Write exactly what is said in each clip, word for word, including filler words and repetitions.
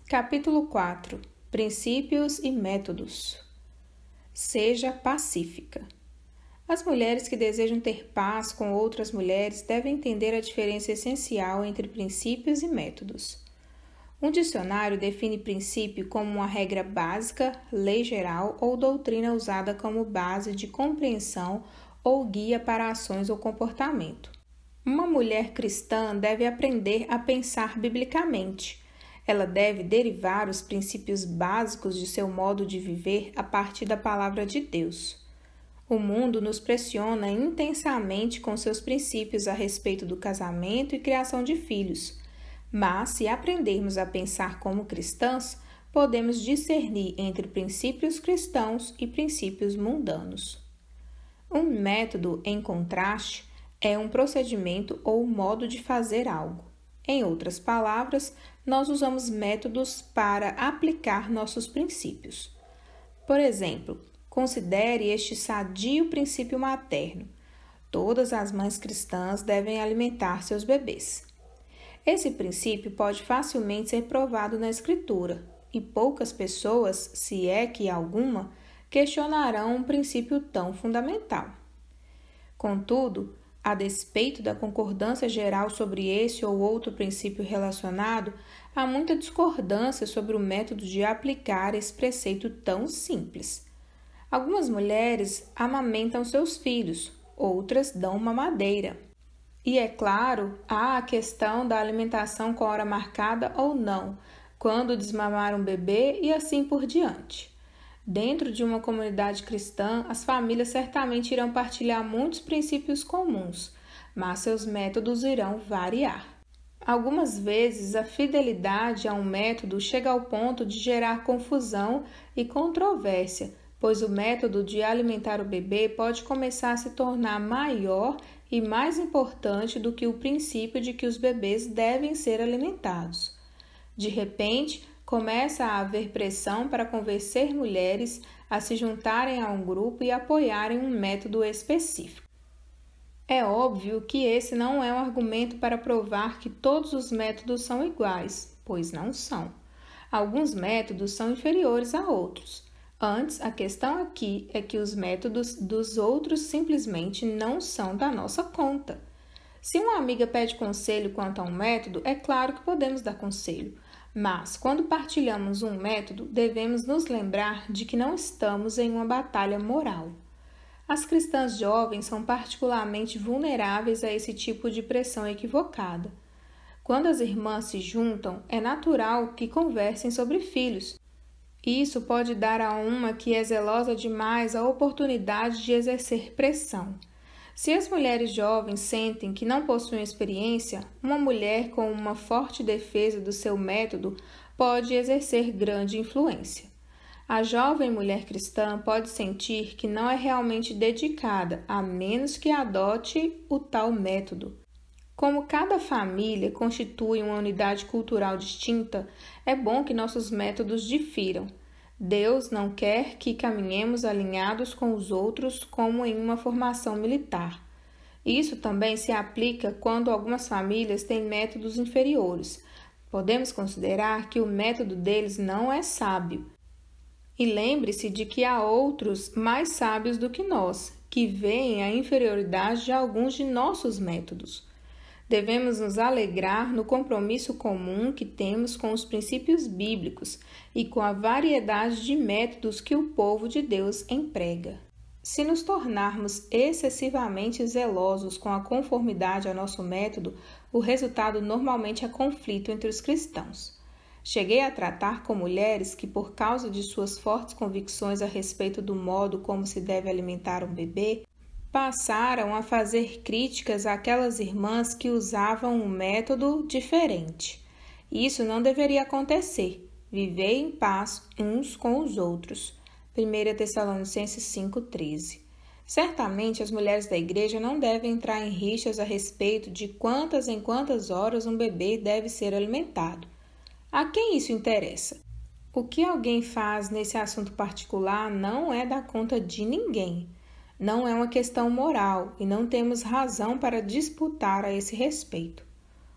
Capítulo quatro. Princípios e métodos. Seja pacífica. As mulheres que desejam ter paz com outras mulheres devem entender a diferença essencial entre princípios e métodos. Um dicionário define princípio como uma regra básica, lei geral ou doutrina usada como base de compreensão ou guia para ações ou comportamento. Uma mulher cristã deve aprender a pensar biblicamente. Ela deve derivar os princípios básicos de seu modo de viver a partir da palavra de Deus. O mundo nos pressiona intensamente com seus princípios a respeito do casamento e criação de filhos, mas se aprendermos a pensar como cristãs, podemos discernir entre princípios cristãos e princípios mundanos. Um método, em contraste, é um procedimento ou modo de fazer algo. Em outras palavras, nós usamos métodos para aplicar nossos princípios. Por exemplo, considere este sadio princípio materno. Todas as mães cristãs devem alimentar seus bebês. Esse princípio pode facilmente ser provado na Escritura, e poucas pessoas, se é que alguma, questionarão um princípio tão fundamental. Contudo, a despeito da concordância geral sobre esse ou outro princípio relacionado, há muita discordância sobre o método de aplicar esse preceito tão simples. Algumas mulheres amamentam seus filhos, outras dão mamadeira. E, é claro, há a questão da alimentação com hora marcada ou não, quando desmamar um bebê e assim por diante. Dentro de uma comunidade cristã, as famílias certamente irão partilhar muitos princípios comuns, mas seus métodos irão variar. Algumas vezes, a fidelidade a um método chega ao ponto de gerar confusão e controvérsia, pois o método de alimentar o bebê pode começar a se tornar maior e mais importante do que o princípio de que os bebês devem ser alimentados. De repente, começa a haver pressão para convencer mulheres a se juntarem a um grupo e apoiarem um método específico. É óbvio que esse não é um argumento para provar que todos os métodos são iguais, pois não são. Alguns métodos são inferiores a outros. Antes, a questão aqui é que os métodos dos outros simplesmente não são da nossa conta. Se uma amiga pede conselho quanto a um método, é claro que podemos dar conselho. Mas, quando partilhamos um método, devemos nos lembrar de que não estamos em uma batalha moral. As cristãs jovens são particularmente vulneráveis a esse tipo de pressão equivocada. Quando as irmãs se juntam, é natural que conversem sobre filhos. Isso pode dar a uma que é zelosa demais a oportunidade de exercer pressão. Se as mulheres jovens sentem que não possuem experiência, uma mulher com uma forte defesa do seu método pode exercer grande influência. A jovem mulher cristã pode sentir que não é realmente dedicada, a menos que adote o tal método. Como cada família constitui uma unidade cultural distinta, é bom que nossos métodos difiram. Deus não quer que caminhemos alinhados com os outros como em uma formação militar. Isso também se aplica quando algumas famílias têm métodos inferiores. Podemos considerar que o método deles não é sábio. E lembre-se de que há outros mais sábios do que nós, que veem a inferioridade de alguns de nossos métodos. Devemos nos alegrar no compromisso comum que temos com os princípios bíblicos e com a variedade de métodos que o povo de Deus emprega. Se nos tornarmos excessivamente zelosos com a conformidade ao nosso método, o resultado normalmente é conflito entre os cristãos. Cheguei a tratar com mulheres que, por causa de suas fortes convicções a respeito do modo como se deve alimentar um bebê, passaram a fazer críticas àquelas irmãs que usavam um método diferente. Isso não deveria acontecer. Vivei em paz uns com os outros. primeira Tessalonicenses cinco, treze. Certamente as mulheres da igreja não devem entrar em rixas a respeito de quantas em quantas horas um bebê deve ser alimentado. A quem isso interessa? O que alguém faz nesse assunto particular não é da conta de ninguém. Não é uma questão moral e não temos razão para disputar a esse respeito.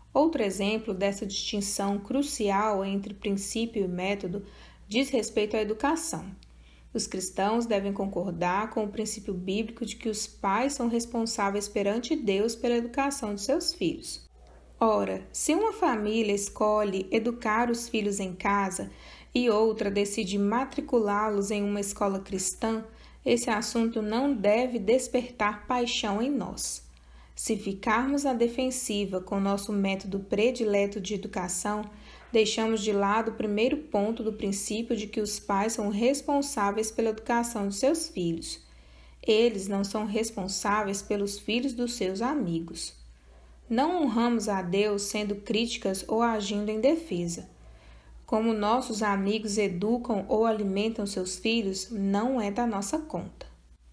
Outro exemplo dessa distinção crucial entre princípio e método diz respeito à educação. Os cristãos devem concordar com o princípio bíblico de que os pais são responsáveis perante Deus pela educação de seus filhos. Ora, se uma família escolhe educar os filhos em casa e outra decide matriculá-los em uma escola cristã, esse assunto não deve despertar paixão em nós. Se ficarmos à defensiva com nosso método predileto de educação, deixamos de lado o primeiro ponto do princípio de que os pais são responsáveis pela educação de seus filhos. Eles não são responsáveis pelos filhos dos seus amigos. Não honramos a Deus sendo críticas ou agindo em defesa. Como nossos amigos educam ou alimentam seus filhos, não é da nossa conta.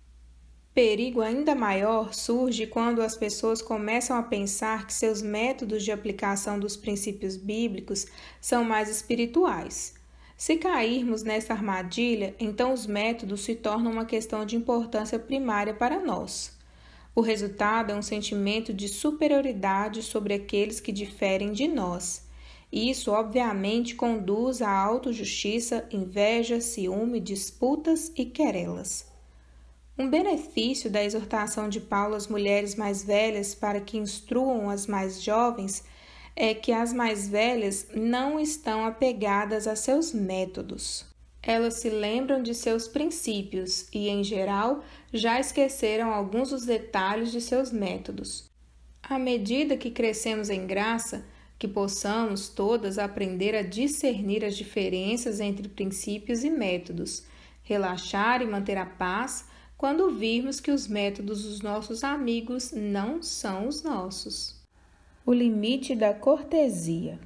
Perigo ainda maior surge quando as pessoas começam a pensar que seus métodos de aplicação dos princípios bíblicos são mais espirituais. Se cairmos nessa armadilha, então os métodos se tornam uma questão de importância primária para nós. O resultado é um sentimento de superioridade sobre aqueles que diferem de nós. Isso, obviamente, conduz à autojustiça, inveja, ciúme, disputas e querelas. Um benefício da exortação de Paulo às mulheres mais velhas para que instruam as mais jovens é que as mais velhas não estão apegadas a seus métodos. Elas se lembram de seus princípios e, em geral, já esqueceram alguns dos detalhes de seus métodos. À medida que crescemos em graça, que possamos todas aprender a discernir as diferenças entre princípios e métodos, relaxar e manter a paz quando virmos que os métodos dos nossos amigos não são os nossos. O limite da cortesia.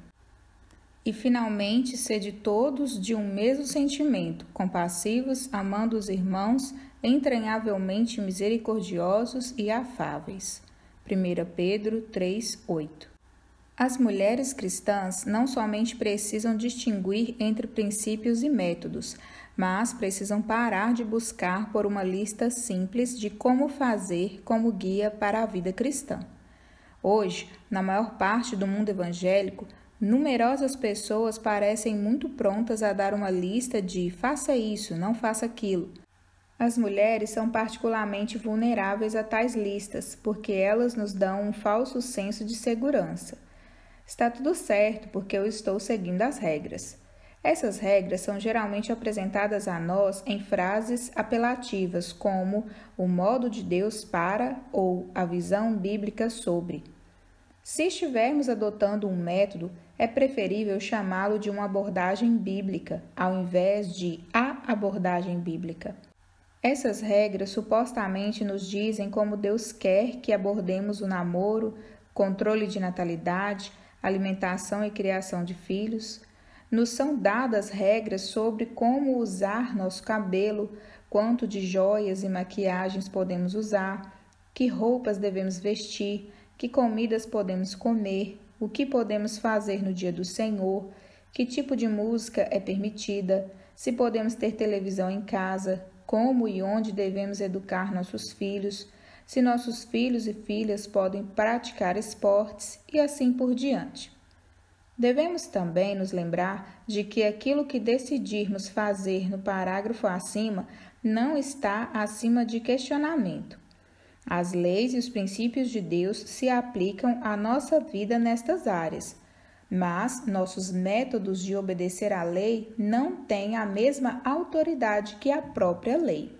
E, finalmente, sede todos de um mesmo sentimento, compassivos, amando os irmãos, entranhavelmente misericordiosos e afáveis. primeira Pedro três, oito. As mulheres cristãs não somente precisam distinguir entre princípios e métodos, mas precisam parar de buscar por uma lista simples de como fazer como guia para a vida cristã. Hoje, na maior parte do mundo evangélico, numerosas pessoas parecem muito prontas a dar uma lista de faça isso, não faça aquilo. As mulheres são particularmente vulneráveis a tais listas, porque elas nos dão um falso senso de segurança. Está tudo certo porque eu estou seguindo as regras. Essas regras são geralmente apresentadas a nós em frases apelativas como o modo de Deus para ou a visão bíblica sobre. Se estivermos adotando um método, é preferível chamá-lo de uma abordagem bíblica, ao invés de a abordagem bíblica. Essas regras supostamente nos dizem como Deus quer que abordemos o namoro, controle de natalidade, alimentação e criação de filhos. Nos são dadas regras sobre como usar nosso cabelo, quanto de joias e maquiagens podemos usar, que roupas devemos vestir, que comidas podemos comer, o que podemos fazer no dia do Senhor, que tipo de música é permitida, se podemos ter televisão em casa, como e onde devemos educar nossos filhos, se nossos filhos e filhas podem praticar esportes e assim por diante. Devemos também nos lembrar de que aquilo que decidirmos fazer no parágrafo acima não está acima de questionamento. As leis e os princípios de Deus se aplicam à nossa vida nestas áreas, mas nossos métodos de obedecer à lei não têm a mesma autoridade que a própria lei.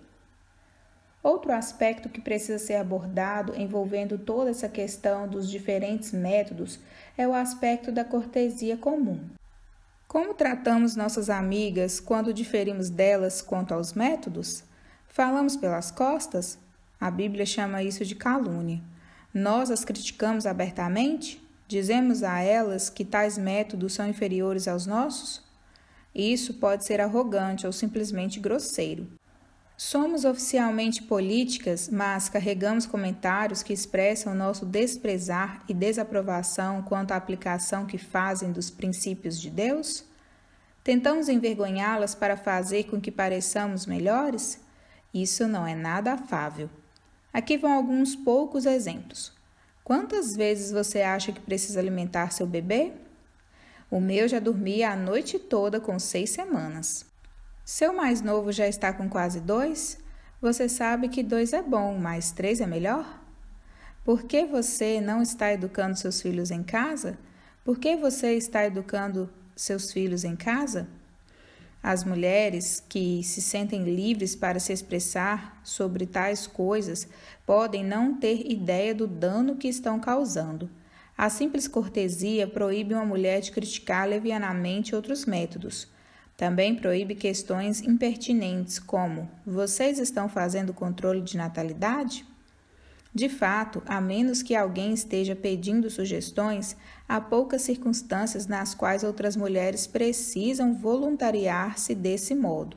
Outro aspecto que precisa ser abordado envolvendo toda essa questão dos diferentes métodos é o aspecto da cortesia comum. Como tratamos nossas amigas quando diferimos delas quanto aos métodos? Falamos pelas costas? A Bíblia chama isso de calúnia. Nós as criticamos abertamente? Dizemos a elas que tais métodos são inferiores aos nossos? Isso pode ser arrogante ou simplesmente grosseiro. Somos oficialmente políticas, mas carregamos comentários que expressam nosso desprezar e desaprovação quanto à aplicação que fazem dos princípios de Deus? Tentamos envergonhá-las para fazer com que pareçamos melhores? Isso não é nada afável. Aqui vão alguns poucos exemplos. Quantas vezes você acha que precisa alimentar seu bebê? O meu já dormia a noite toda com seis semanas. Seu mais novo já está com quase dois? Você sabe que dois é bom, mas três é melhor? Por que você não está educando seus filhos em casa? Por que você está educando seus filhos em casa? As mulheres que se sentem livres para se expressar sobre tais coisas podem não ter ideia do dano que estão causando. A simples cortesia proíbe uma mulher de criticar levianamente outros métodos. Também proíbe questões impertinentes como: vocês estão fazendo controle de natalidade? De fato, a menos que alguém esteja pedindo sugestões, há poucas circunstâncias nas quais outras mulheres precisam voluntariar-se desse modo.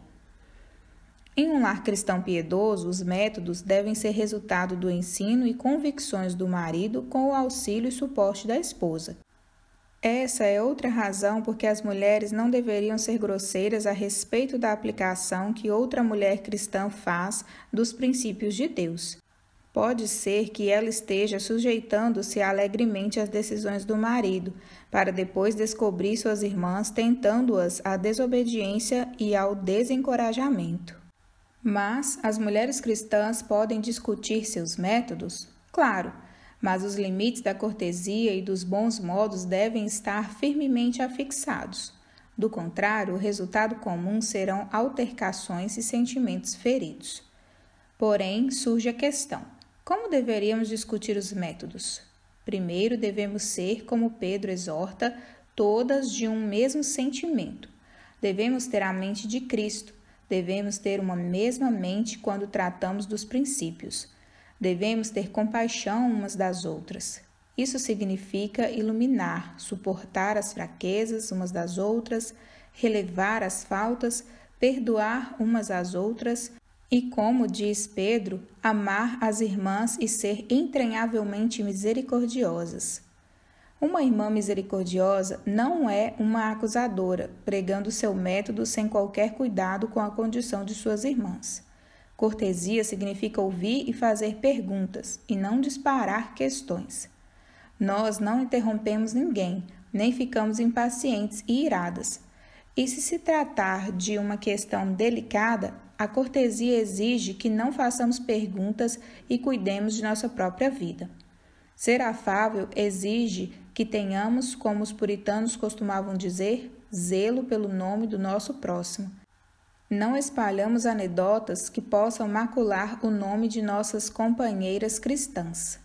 Em um lar cristão piedoso, os métodos devem ser resultado do ensino e convicções do marido com o auxílio e suporte da esposa. Essa é outra razão por que as mulheres não deveriam ser grosseiras a respeito da aplicação que outra mulher cristã faz dos princípios de Deus. Pode ser que ela esteja sujeitando-se alegremente às decisões do marido, para depois descobrir suas irmãs tentando-as à desobediência e ao desencorajamento. Mas as mulheres cristãs podem discutir seus métodos? Claro, mas os limites da cortesia e dos bons modos devem estar firmemente afixados. Do contrário, o resultado comum serão altercações e sentimentos feridos. Porém, surge a questão: como deveríamos discutir os métodos? Primeiro, devemos ser, como Pedro exorta, todas de um mesmo sentimento. Devemos ter a mente de Cristo. Devemos ter uma mesma mente quando tratamos dos princípios. Devemos ter compaixão umas das outras. Isso significa iluminar, suportar as fraquezas umas das outras, relevar as faltas, perdoar umas às outras e, como diz Pedro, amar as irmãs e ser entranhavelmente misericordiosas. Uma irmã misericordiosa não é uma acusadora, pregando seu método sem qualquer cuidado com a condição de suas irmãs. Cortesia significa ouvir e fazer perguntas, e não disparar questões. Nós não interrompemos ninguém, nem ficamos impacientes e iradas. E se se tratar de uma questão delicada, a cortesia exige que não façamos perguntas e cuidemos de nossa própria vida. Ser afável exige que tenhamos, como os puritanos costumavam dizer, zelo pelo nome do nosso próximo. Não espalhamos anedotas que possam macular o nome de nossas companheiras cristãs.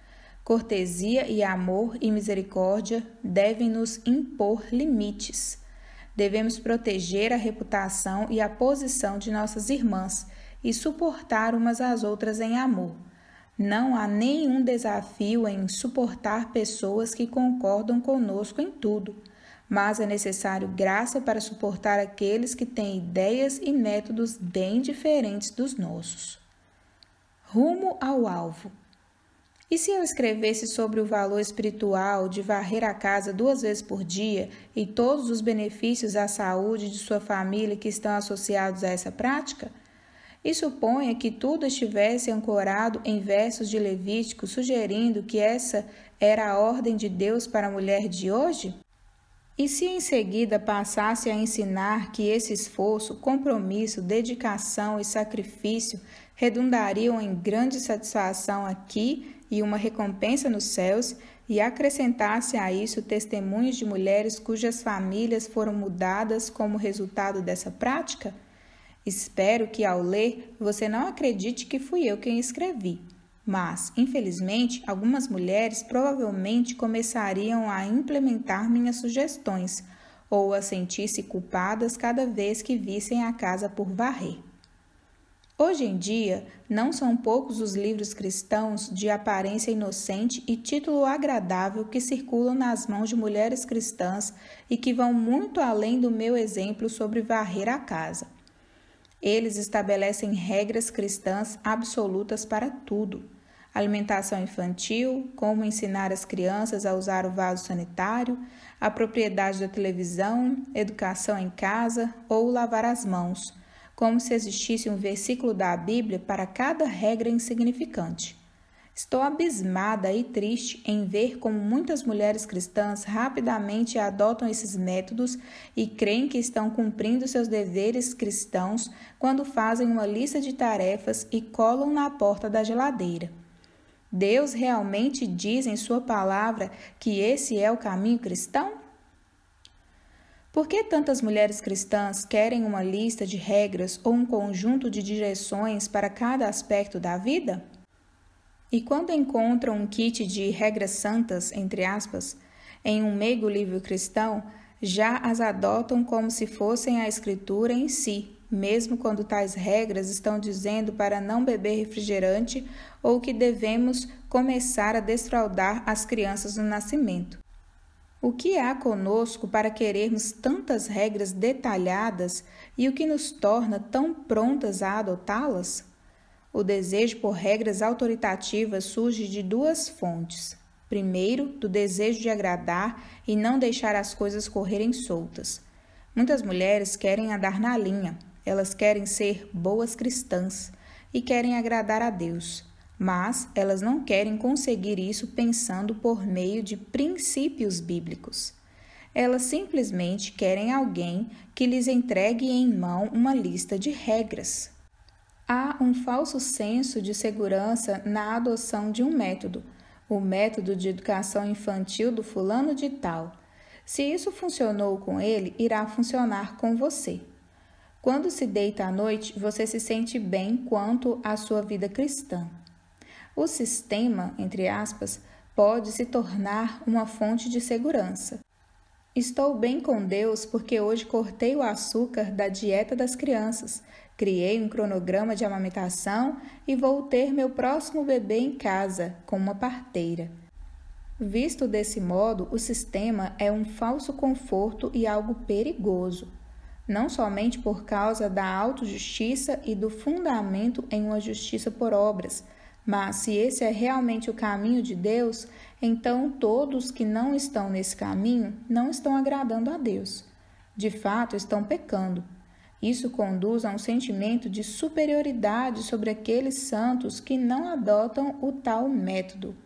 Cortesia e amor e misericórdia devem nos impor limites. Devemos proteger a reputação e a posição de nossas irmãs e suportar umas às outras em amor. Não há nenhum desafio em suportar pessoas que concordam conosco em tudo, mas é necessário graça para suportar aqueles que têm ideias e métodos bem diferentes dos nossos. Rumo ao alvo. E se eu escrevesse sobre o valor espiritual de varrer a casa duas vezes por dia e todos os benefícios à saúde de sua família que estão associados a essa prática? E suponha que tudo estivesse ancorado em versos de Levítico, sugerindo que essa era a ordem de Deus para a mulher de hoje? E se em seguida passasse a ensinar que esse esforço, compromisso, dedicação e sacrifício redundariam em grande satisfação aqui e uma recompensa nos céus, e acrescentasse a isso testemunhos de mulheres cujas famílias foram mudadas como resultado dessa prática? Espero que ao ler você não acredite que fui eu quem escrevi, mas, infelizmente, algumas mulheres provavelmente começariam a implementar minhas sugestões ou a sentir-se culpadas cada vez que vissem a casa por varrer. Hoje em dia, não são poucos os livros cristãos de aparência inocente e título agradável que circulam nas mãos de mulheres cristãs e que vão muito além do meu exemplo sobre varrer a casa. Eles estabelecem regras cristãs absolutas para tudo: alimentação infantil, como ensinar as crianças a usar o vaso sanitário, a propriedade da televisão, educação em casa ou lavar as mãos, como se existisse um versículo da Bíblia para cada regra insignificante. Estou abismada e triste em ver como muitas mulheres cristãs rapidamente adotam esses métodos e creem que estão cumprindo seus deveres cristãos quando fazem uma lista de tarefas e colam na porta da geladeira. Deus realmente diz em sua palavra que esse é o caminho cristão? Por que tantas mulheres cristãs querem uma lista de regras ou um conjunto de direções para cada aspecto da vida? E quando encontram um kit de regras santas, entre aspas, em um meigo livro cristão, já as adotam como se fossem a Escritura em si, mesmo quando tais regras estão dizendo para não beber refrigerante ou que devemos começar a desfraldar as crianças no nascimento. O que há conosco para querermos tantas regras detalhadas e o que nos torna tão prontas a adotá-las? O desejo por regras autoritativas surge de duas fontes. Primeiro, do desejo de agradar e não deixar as coisas correrem soltas. Muitas mulheres querem andar na linha, elas querem ser boas cristãs e querem agradar a Deus, mas elas não querem conseguir isso pensando por meio de princípios bíblicos. Elas simplesmente querem alguém que lhes entregue em mão uma lista de regras. Há um falso senso de segurança na adoção de um método, o método de educação infantil do fulano de tal. Se isso funcionou com ele, irá funcionar com você. Quando se deita à noite, você se sente bem quanto à sua vida cristã. O sistema, entre aspas, pode se tornar uma fonte de segurança. Estou bem com Deus porque hoje cortei o açúcar da dieta das crianças, criei um cronograma de amamentação e vou ter meu próximo bebê em casa, com uma parteira. Visto desse modo, o sistema é um falso conforto e algo perigoso, não somente por causa da autojustiça e do fundamento em uma justiça por obras, mas se esse é realmente o caminho de Deus, então todos que não estão nesse caminho não estão agradando a Deus. De fato, estão pecando. Isso conduz a um sentimento de superioridade sobre aqueles santos que não adotam o tal método.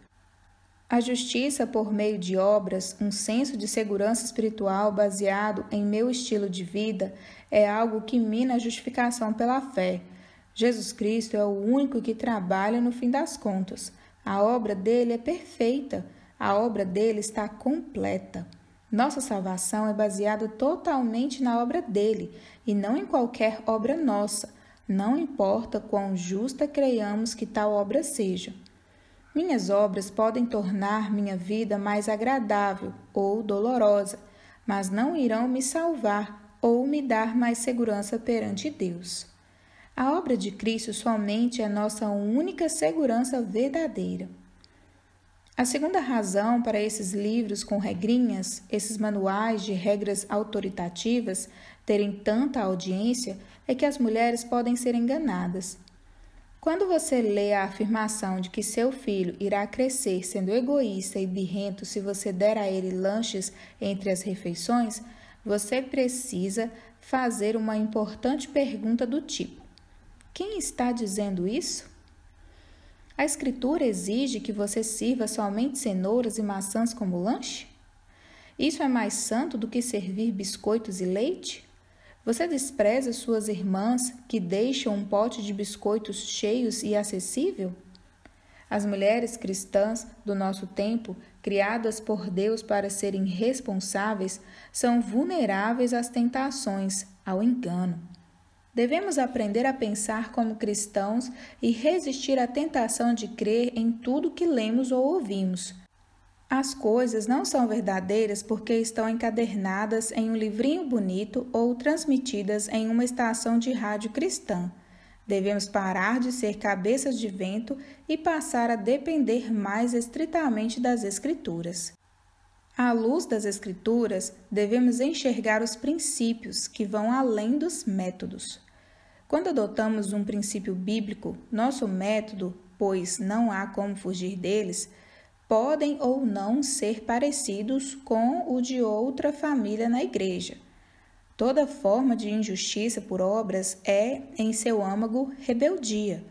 A justiça por meio de obras, um senso de segurança espiritual baseado em meu estilo de vida, é algo que mina a justificação pela fé. Jesus Cristo é o único que trabalha no fim das contas. A obra dele é perfeita, a obra dele está completa. Nossa salvação é baseada totalmente na obra dele e não em qualquer obra nossa, não importa quão justa creiamos que tal obra seja. Minhas obras podem tornar minha vida mais agradável ou dolorosa, mas não irão me salvar ou me dar mais segurança perante Deus. A obra de Cristo somente é nossa única segurança verdadeira. A segunda razão para esses livros com regrinhas, esses manuais de regras autoritativas, terem tanta audiência, é que as mulheres podem ser enganadas. Quando você lê a afirmação de que seu filho irá crescer sendo egoísta e birrento se você der a ele lanches entre as refeições, você precisa fazer uma importante pergunta do tipo: quem está dizendo isso? A Escritura exige que você sirva somente cenouras e maçãs como lanche? Isso é mais santo do que servir biscoitos e leite? Você despreza suas irmãs que deixam um pote de biscoitos cheios e acessível? As mulheres cristãs do nosso tempo, criadas por Deus para serem responsáveis, são vulneráveis às tentações, ao engano. Devemos aprender a pensar como cristãos e resistir à tentação de crer em tudo que lemos ou ouvimos. As coisas não são verdadeiras porque estão encadernadas em um livrinho bonito ou transmitidas em uma estação de rádio cristã. Devemos parar de ser cabeças de vento e passar a depender mais estritamente das Escrituras. À luz das Escrituras, devemos enxergar os princípios que vão além dos métodos. Quando adotamos um princípio bíblico, nosso método, pois não há como fugir deles, podem ou não ser parecidos com o de outra família na igreja. Toda forma de injustiça por obras é, em seu âmago, rebeldia.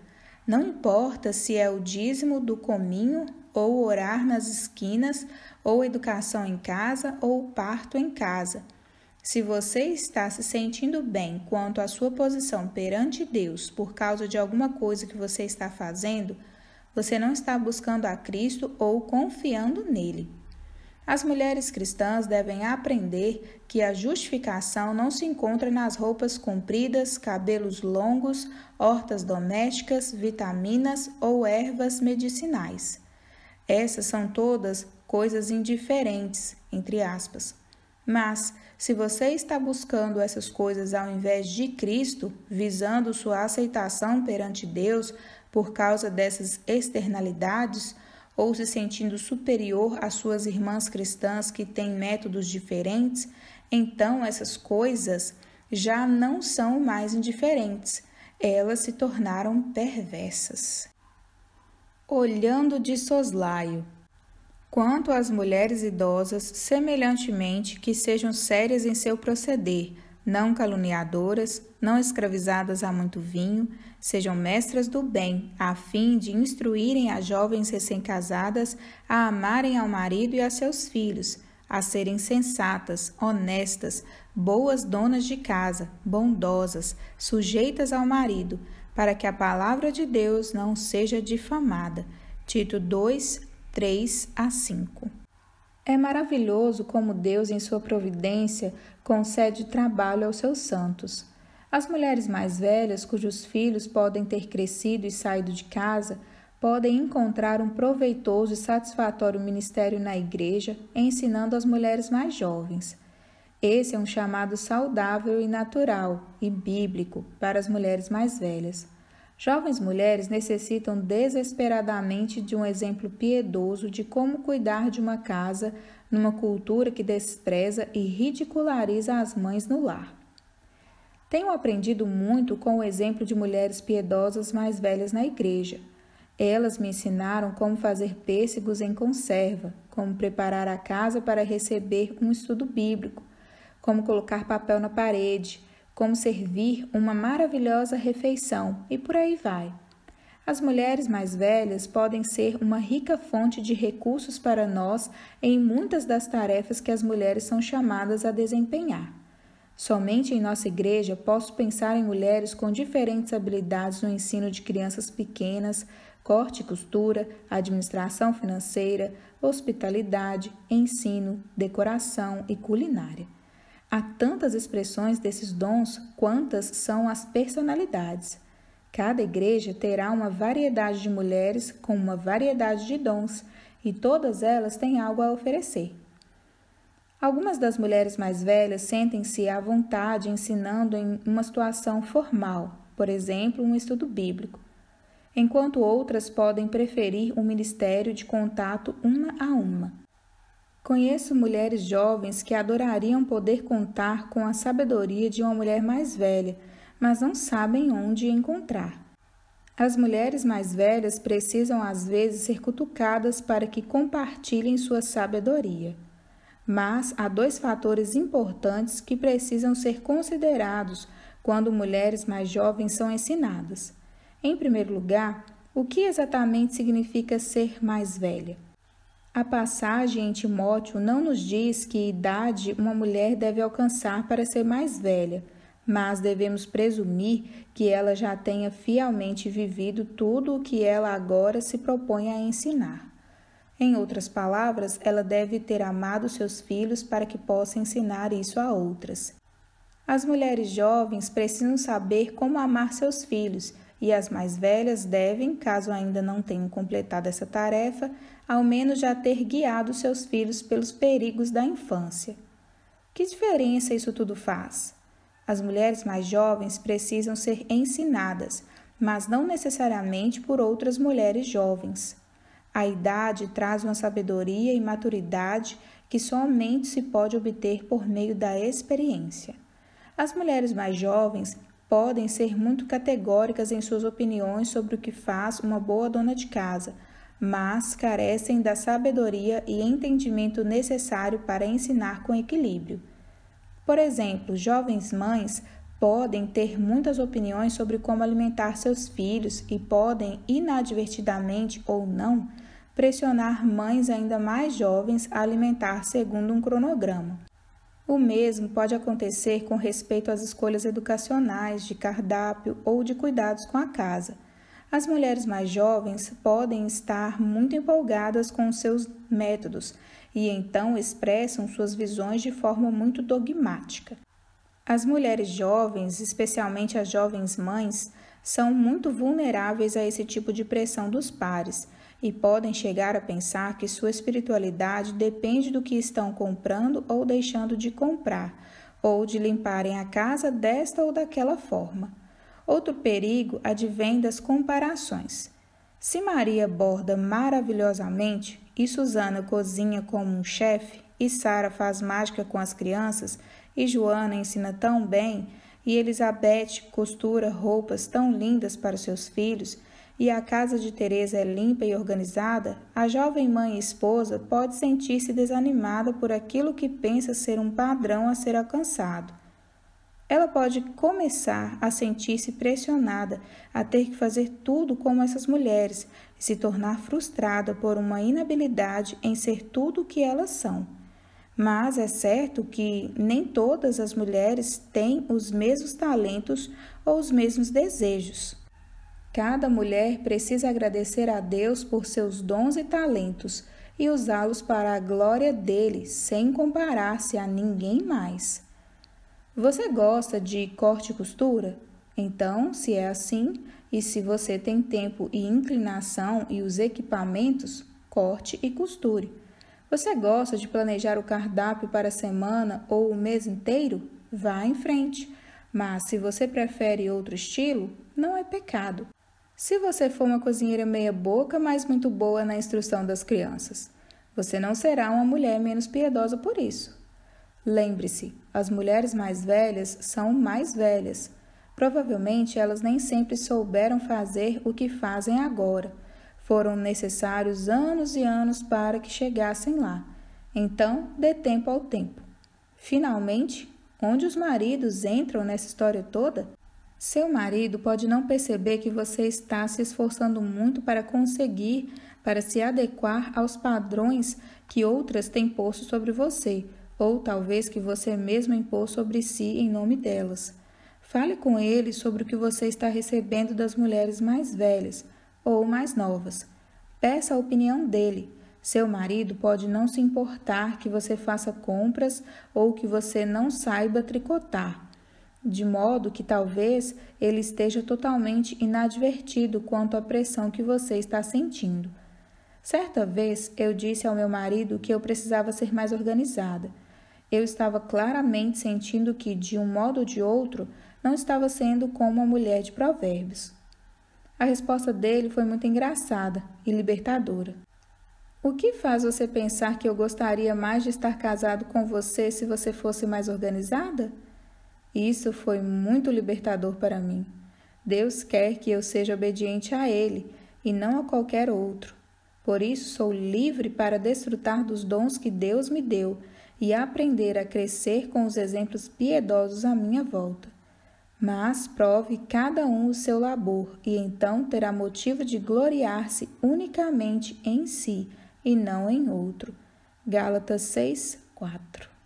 Não importa se é o dízimo do cominho, ou orar nas esquinas, ou educação em casa, ou parto em casa. Se você está se sentindo bem quanto à sua posição perante Deus por causa de alguma coisa que você está fazendo, você não está buscando a Cristo ou confiando nele. As mulheres cristãs devem aprender que a justificação não se encontra nas roupas compridas, cabelos longos, hortas domésticas, vitaminas ou ervas medicinais. Essas são todas coisas indiferentes, entre aspas. Mas, se você está buscando essas coisas ao invés de Cristo, visando sua aceitação perante Deus por causa dessas externalidades, ou se sentindo superior às suas irmãs cristãs que têm métodos diferentes, então essas coisas já não são mais indiferentes, elas se tornaram perversas. Olhando de soslaio. Quanto às mulheres idosas, semelhantemente que sejam sérias em seu proceder, não caluniadoras, não escravizadas a muito vinho, sejam mestras do bem, a fim de instruírem as jovens recém-casadas a amarem ao marido e a seus filhos, a serem sensatas, honestas, boas donas de casa, bondosas, sujeitas ao marido, para que a palavra de Deus não seja difamada. Tito dois, três a cinco. É maravilhoso como Deus, em sua providência, concede trabalho aos seus santos. As mulheres mais velhas, cujos filhos podem ter crescido e saído de casa, podem encontrar um proveitoso e satisfatório ministério na igreja, ensinando as mulheres mais jovens. Esse é um chamado saudável e natural e bíblico para as mulheres mais velhas. Jovens mulheres necessitam desesperadamente de um exemplo piedoso de como cuidar de uma casa numa cultura que despreza e ridiculariza as mães no lar. Tenho aprendido muito com o exemplo de mulheres piedosas mais velhas na igreja. Elas me ensinaram como fazer pêssegos em conserva, como preparar a casa para receber um estudo bíblico, como colocar papel na parede, como servir uma maravilhosa refeição e por aí vai. As mulheres mais velhas podem ser uma rica fonte de recursos para nós em muitas das tarefas que as mulheres são chamadas a desempenhar. Somente em nossa igreja posso pensar em mulheres com diferentes habilidades no ensino de crianças pequenas, corte e costura, administração financeira, hospitalidade, ensino, decoração e culinária. Há tantas expressões desses dons quantas são as personalidades. Cada igreja terá uma variedade de mulheres com uma variedade de dons e todas elas têm algo a oferecer. Algumas das mulheres mais velhas sentem-se à vontade ensinando em uma situação formal, por exemplo, um estudo bíblico, enquanto outras podem preferir um ministério de contato uma a uma. Conheço mulheres jovens que adorariam poder contar com a sabedoria de uma mulher mais velha, mas não sabem onde encontrar. As mulheres mais velhas precisam às vezes ser cutucadas para que compartilhem sua sabedoria. Mas há dois fatores importantes que precisam ser considerados quando mulheres mais jovens são ensinadas. Em primeiro lugar, o que exatamente significa ser mais velha? A passagem em Timóteo não nos diz que idade uma mulher deve alcançar para ser mais velha, mas devemos presumir que ela já tenha fielmente vivido tudo o que ela agora se propõe a ensinar. Em outras palavras, ela deve ter amado seus filhos para que possa ensinar isso a outras. As mulheres jovens precisam saber como amar seus filhos, e as mais velhas devem, caso ainda não tenham completado essa tarefa, ao menos já ter guiado seus filhos pelos perigos da infância. Que diferença isso tudo faz? As mulheres mais jovens precisam ser ensinadas, mas não necessariamente por outras mulheres jovens. A idade traz uma sabedoria e maturidade que somente se pode obter por meio da experiência. As mulheres mais jovens podem ser muito categóricas em suas opiniões sobre o que faz uma boa dona de casa, mas carecem da sabedoria e entendimento necessário para ensinar com equilíbrio. Por exemplo, jovens mães podem ter muitas opiniões sobre como alimentar seus filhos e podem, inadvertidamente ou não, pressionar mães ainda mais jovens a alimentar segundo um cronograma. O mesmo pode acontecer com respeito às escolhas educacionais, de cardápio ou de cuidados com a casa. As mulheres mais jovens podem estar muito empolgadas com os seus métodos e então expressam suas visões de forma muito dogmática. As mulheres jovens, especialmente as jovens mães, são muito vulneráveis a esse tipo de pressão dos pares e podem chegar a pensar que sua espiritualidade depende do que estão comprando ou deixando de comprar, ou de limparem a casa desta ou daquela forma. Outro perigo advém das comparações. Se Maria borda maravilhosamente e Susana cozinha como um chefe, e Sara faz mágica com as crianças, e Joana ensina tão bem, e Elizabeth costura roupas tão lindas para seus filhos, e a casa de Teresa é limpa e organizada, a jovem mãe e esposa pode sentir-se desanimada por aquilo que pensa ser um padrão a ser alcançado. Ela pode começar a sentir-se pressionada a ter que fazer tudo como essas mulheres e se tornar frustrada por uma inabilidade em ser tudo o que elas são. Mas é certo que nem todas as mulheres têm os mesmos talentos ou os mesmos desejos. Cada mulher precisa agradecer a Deus por seus dons e talentos e usá-los para a glória dele, sem comparar-se a ninguém mais. Você gosta de corte e costura? Então, se é assim, e se você tem tempo e inclinação e os equipamentos, corte e costure. Você gosta de planejar o cardápio para a semana ou o mês inteiro? Vá em frente. Mas se você prefere outro estilo, não é pecado. Se você for uma cozinheira meia boca, mas muito boa na instrução das crianças, você não será uma mulher menos piedosa por isso. Lembre-se, as mulheres mais velhas são mais velhas. Provavelmente elas nem sempre souberam fazer o que fazem agora. Foram necessários anos e anos para que chegassem lá. Então, dê tempo ao tempo. Finalmente, onde os maridos entram nessa história toda? Seu marido pode não perceber que você está se esforçando muito para conseguir, para se adequar aos padrões que outras têm posto sobre você, ou talvez que você mesmo impôs sobre si em nome delas. Fale com ele sobre o que você está recebendo das mulheres mais velhas ou mais novas. Peça a opinião dele. Seu marido pode não se importar que você faça compras ou que você não saiba tricotar, de modo que talvez ele esteja totalmente inadvertido quanto à pressão que você está sentindo. Certa vez eu disse ao meu marido que eu precisava ser mais organizada. Eu estava claramente sentindo que, de um modo ou de outro, não estava sendo como uma mulher de provérbios. A resposta dele foi muito engraçada e libertadora. O que faz você pensar que eu gostaria mais de estar casado com você se você fosse mais organizada? Isso foi muito libertador para mim. Deus quer que eu seja obediente a Ele e não a qualquer outro. Por isso sou livre para desfrutar dos dons que Deus me deu e aprender a crescer com os exemplos piedosos à minha volta. Mas prove cada um o seu labor e então terá motivo de gloriar-se unicamente em si e não em outro. Gálatas seis, quatro.